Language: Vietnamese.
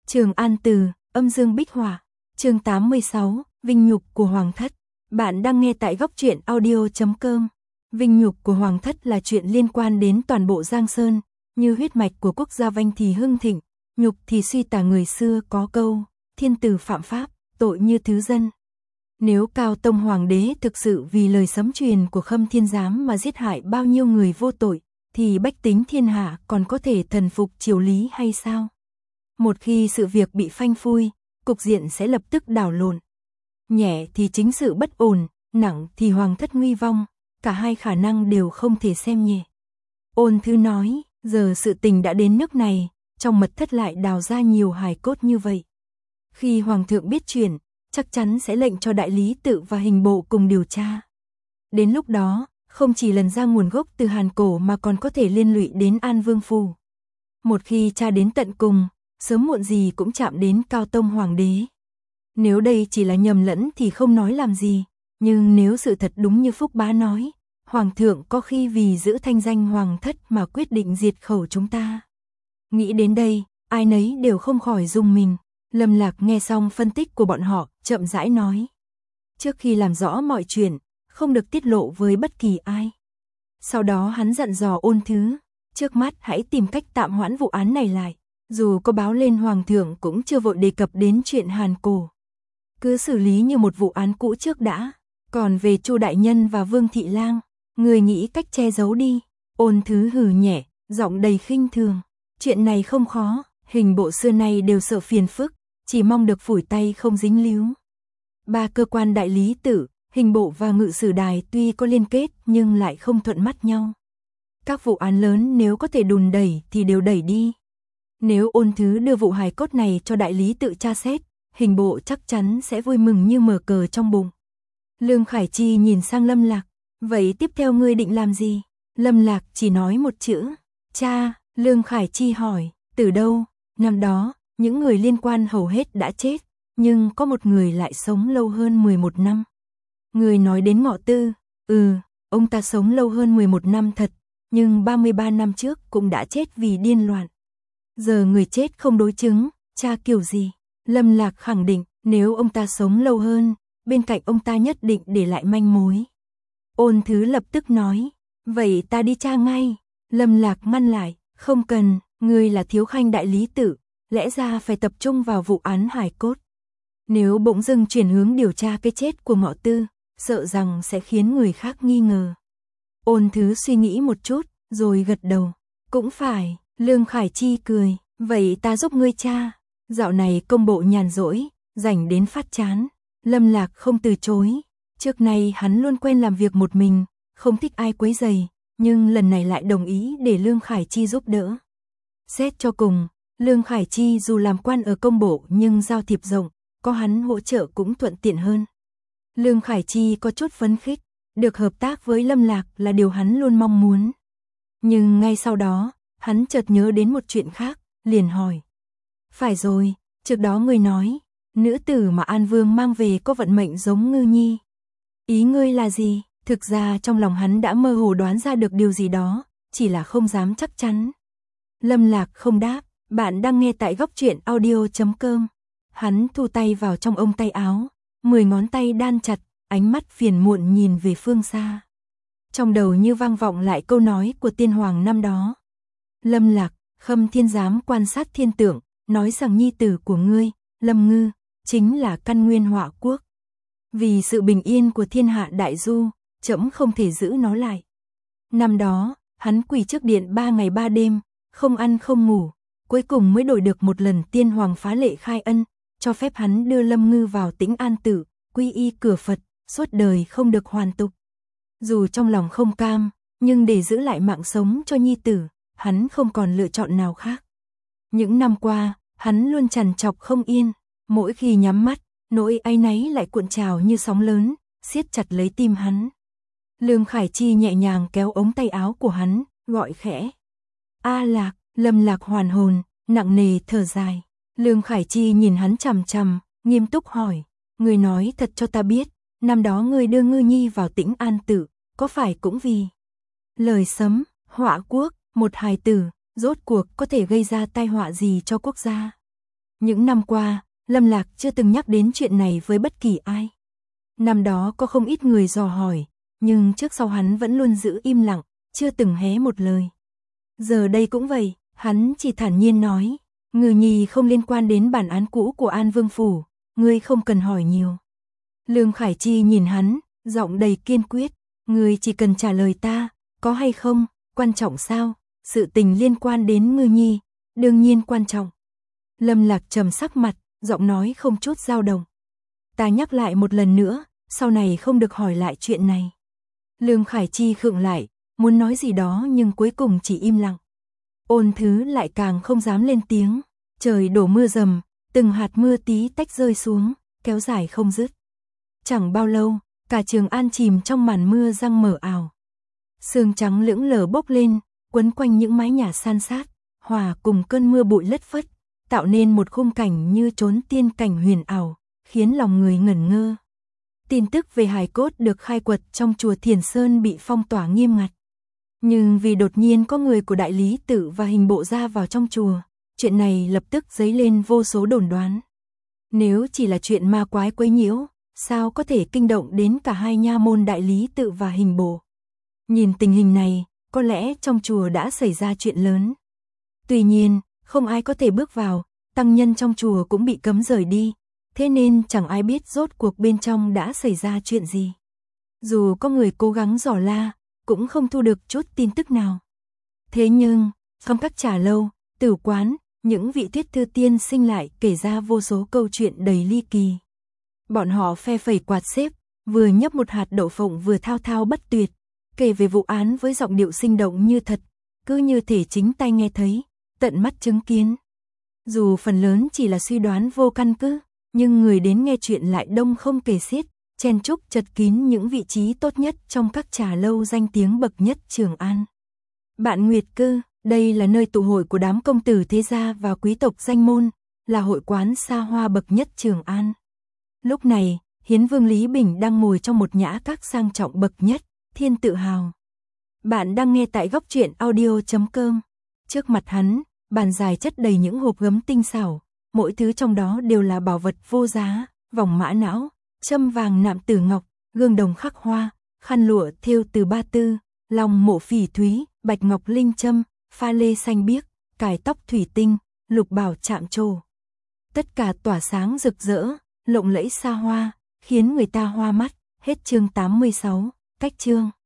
Trường An Từ, âm dương bích hỏa. Chương 86, vinh nhục của hoàng thất. Bạn đang nghe tại góc truyện audio.com. Vinh nhục của hoàng thất là chuyện liên quan đến toàn bộ Giang Sơn, như huyết mạch của quốc gia vanh thì hưng thịnh, nhục thì suy tả. Người xưa có câu, thiên tử phạm pháp, tội như thứ dân. Nếu Cao Tông Hoàng đế thực sự vì lời sấm truyền của Khâm Thiên Giám mà giết hại bao nhiêu người vô tội, thì bách tính thiên hạ còn có thể thần phục triều lý hay sao? Một khi sự việc bị phanh phui, cục diện sẽ lập tức đảo lộn. Nhẹ thì chính sự bất ổn, nặng thì hoàng thất nguy vong, cả hai khả năng đều không thể xem nhẹ. Ôn Thứ nói, giờ sự tình đã đến nước này, trong mật thất lại đào ra nhiều hài cốt như vậy. Khi hoàng thượng biết chuyện, chắc chắn sẽ lệnh cho đại lý tự và hình bộ cùng điều tra. Đến lúc đó, không chỉ lần ra nguồn gốc từ Hàn Cổ mà còn có thể liên lụy đến An Vương Phủ. Một khi tra đến tận cùng, sớm muộn gì cũng chạm đến Cao Tông Hoàng đế. Nếu đây chỉ là nhầm lẫn thì không nói làm gì, nhưng nếu sự thật đúng như Phúc Bá nói, Hoàng thượng có khi vì giữ thanh danh hoàng thất mà quyết định diệt khẩu chúng ta. Nghĩ đến đây, ai nấy đều không khỏi rùng mình. Lâm Lạc nghe xong phân tích của bọn họ, chậm rãi nói. Trước khi làm rõ mọi chuyện, không được tiết lộ với bất kỳ ai. Sau đó hắn dặn dò Ôn Thứ, trước mắt hãy tìm cách tạm hoãn vụ án này lại. Dù có báo lên hoàng thượng cũng chưa vội đề cập đến chuyện Hàn Cổ. Cứ xử lý như một vụ án cũ trước đã. Còn về Chu đại nhân và Vương thị lang, người nghĩ cách che giấu đi. Ôn Thứ hừ nhẹ, giọng đầy khinh thường. Chuyện này không khó, hình bộ xưa nay đều sợ phiền phức, chỉ mong được phủi tay không dính líu. Ba cơ quan đại lý tự, hình bộ và ngự sử đài tuy có liên kết nhưng lại không thuận mắt nhau. Các vụ án lớn nếu có thể đùn đẩy thì đều đẩy đi. Nếu Ôn Thứ đưa vụ hài cốt này cho đại lý tự tra xét, hình bộ chắc chắn sẽ vui mừng như mở cờ trong bụng. Lương Khải Chi nhìn sang Lâm Lạc, vậy tiếp theo ngươi định làm gì? Lâm Lạc chỉ nói một chữ, cha. Lương Khải Chi hỏi, từ đâu? Năm đó, những người liên quan hầu hết đã chết, nhưng có một người lại sống lâu hơn 11 năm. Người nói đến Ngọ Tư, ông ta sống lâu hơn 11 năm thật, nhưng 33 năm trước cũng đã chết vì điên loạn. Giờ người chết không đối chứng, cha kiểu gì? Lâm Lạc khẳng định, nếu ông ta sống lâu hơn, bên cạnh ông ta nhất định để lại manh mối. Ôn Thứ lập tức nói, vậy ta đi tra ngay. Lâm Lạc ngăn lại, không cần, ngươi là thiếu khanh đại lý tự, lẽ ra phải tập trung vào vụ án hài cốt. Nếu bỗng dưng chuyển hướng điều tra cái chết của Ngọ Tư, sợ rằng sẽ khiến người khác nghi ngờ. Ôn Thứ suy nghĩ một chút, rồi gật đầu. Cũng phải, Lương Khải Chi cười, vậy ta giúp ngươi tra. Dạo này công bộ nhàn rỗi, rảnh đến phát chán. Lâm Lạc không từ chối. Trước nay hắn luôn quen làm việc một mình, không thích ai quấy rầy, nhưng lần này lại đồng ý để Lương Khải Chi giúp đỡ. Xét cho cùng, Lương Khải Chi dù làm quan ở công bộ nhưng giao thiệp rộng, có hắn hỗ trợ cũng thuận tiện hơn. Lương Khải Chi có chút phấn khích, được hợp tác với Lâm Lạc là điều hắn luôn mong muốn. Nhưng ngay sau đó, hắn chợt nhớ đến một chuyện khác, liền hỏi. Phải rồi, trước đó ngươi nói, nữ tử mà An Vương mang về có vận mệnh giống Ngư Nhi. Ý ngươi là gì? Thực ra trong lòng hắn đã mơ hồ đoán ra được điều gì đó, chỉ là không dám chắc chắn. Lâm Lạc không đáp, bạn đang nghe tại góc truyện audio.com. Hắn thu tay vào trong ông tay áo, 10 ngón tay đan chặt, ánh mắt phiền muộn nhìn về phương xa. Trong đầu như vang vọng lại câu nói của tiên hoàng năm đó. Lâm Lạc, Khâm Thiên Giám quan sát thiên tượng, nói rằng nhi tử của ngươi, Lâm Ngư, chính là căn nguyên họa quốc. Vì sự bình yên của thiên hạ đại du, trẫm không thể giữ nó lại. Năm đó, hắn quỳ trước điện 3 ngày 3 đêm, không ăn không ngủ, cuối cùng mới đổi được một lần tiên hoàng phá lệ khai ân, cho phép hắn đưa Lâm Ngư vào Tĩnh An Tự, quy y cửa Phật, suốt đời không được hoàn tục. Dù trong lòng không cam, nhưng để giữ lại mạng sống cho nhi tử, hắn không còn lựa chọn nào khác. Những năm qua, hắn luôn trằn trọc không yên, mỗi khi nhắm mắt, nỗi áy náy lại cuộn trào như sóng lớn, siết chặt lấy tim hắn. Lương Khải Chi nhẹ nhàng kéo ống tay áo của hắn, gọi khẽ. A Lạc. Lâm Lạc hoàn hồn, nặng nề thở dài. Lương Khải Chi nhìn hắn chằm chằm, nghiêm túc hỏi. Ngươi nói thật cho ta biết, năm đó ngươi đưa Ngư Nhi vào Tĩnh An Tự, có phải cũng vì lời sấm, họa quốc, một hài tử, rốt cuộc có thể gây ra tai họa gì cho quốc gia? Những năm qua, Lâm Lạc chưa từng nhắc đến chuyện này với bất kỳ ai. Năm đó có không ít người dò hỏi, nhưng trước sau hắn vẫn luôn giữ im lặng, chưa từng hé một lời. Giờ đây cũng vậy, hắn chỉ thản nhiên nói, Ngư Nhi không liên quan đến bản án cũ của An Vương Phủ, ngươi không cần hỏi nhiều. Lương Khải Chi nhìn hắn, giọng đầy kiên quyết, ngươi chỉ cần trả lời ta, có hay không, quan trọng sao, sự tình liên quan đến Ngư Nhi, đương nhiên quan trọng. Lâm Lạc trầm sắc mặt, giọng nói không chút dao động. Ta nhắc lại một lần nữa, sau này không được hỏi lại chuyện này. Lương Khải Chi khựng lại, muốn nói gì đó nhưng cuối cùng chỉ im lặng. Ôn Thứ lại càng không dám lên tiếng, trời đổ mưa rầm, từng hạt mưa tí tách rơi xuống, kéo dài không dứt. Chẳng bao lâu, cả Trường An chìm trong màn mưa răng mở ảo. Sương trắng lững lờ bốc lên, quấn quanh những mái nhà san sát, hòa cùng cơn mưa bụi lất phất, tạo nên một khung cảnh như trốn tiên cảnh huyền ảo, khiến lòng người ngẩn ngơ. Tin tức về hài cốt được khai quật trong chùa Thiền Sơn bị phong tỏa nghiêm ngặt. Nhưng vì đột nhiên có người của Đại Lý Tự và Hình Bộ ra vào trong chùa, chuyện này lập tức dấy lên vô số đồn đoán. Nếu chỉ là chuyện ma quái quấy nhiễu, sao có thể kinh động đến cả hai nha môn Đại Lý Tự và Hình Bộ? Nhìn tình hình này, có lẽ trong chùa đã xảy ra chuyện lớn. Tuy nhiên, không ai có thể bước vào, tăng nhân trong chùa cũng bị cấm rời đi, thế nên chẳng ai biết rốt cuộc bên trong đã xảy ra chuyện gì. Dù có người cố gắng dò la, cũng không thu được chút tin tức nào. Thế nhưng, trong các trà lâu, tử quán, những vị thuyết thư tiên sinh lại kể ra vô số câu chuyện đầy ly kỳ. Bọn họ phe phẩy quạt xếp, vừa nhấp một hạt đậu phộng vừa thao thao bất tuyệt, kể về vụ án với giọng điệu sinh động như thật, cứ như thể chính tai nghe thấy, tận mắt chứng kiến. Dù phần lớn chỉ là suy đoán vô căn cứ, nhưng người đến nghe chuyện lại đông không kể xiết, chen chúc chật kín những vị trí tốt nhất trong các trà lâu danh tiếng bậc nhất Trường An. Bạn Nguyệt Cư, đây là nơi tụ hội của đám công tử thế gia và quý tộc danh môn, là hội quán xa hoa bậc nhất Trường An. Lúc này, Hiến Vương Lý Bình đang ngồi trong một nhã các sang trọng bậc nhất, Thiên Tự Hào. Bạn đang nghe tại góc truyện audio.com. Trước mặt hắn, bàn dài chất đầy những hộp gấm tinh xảo, mỗi thứ trong đó đều là bảo vật vô giá, vòng mã não, châm vàng nạm tử ngọc, gương đồng khắc hoa, khăn lụa thêu từ ba tư, long mộ phỉ thúy, bạch ngọc linh châm, pha lê xanh biếc, cài tóc thủy tinh, lục bảo chạm trổ. Tất cả tỏa sáng rực rỡ, lộng lẫy xa hoa, khiến người ta hoa mắt. Hết chương 86, cách chương.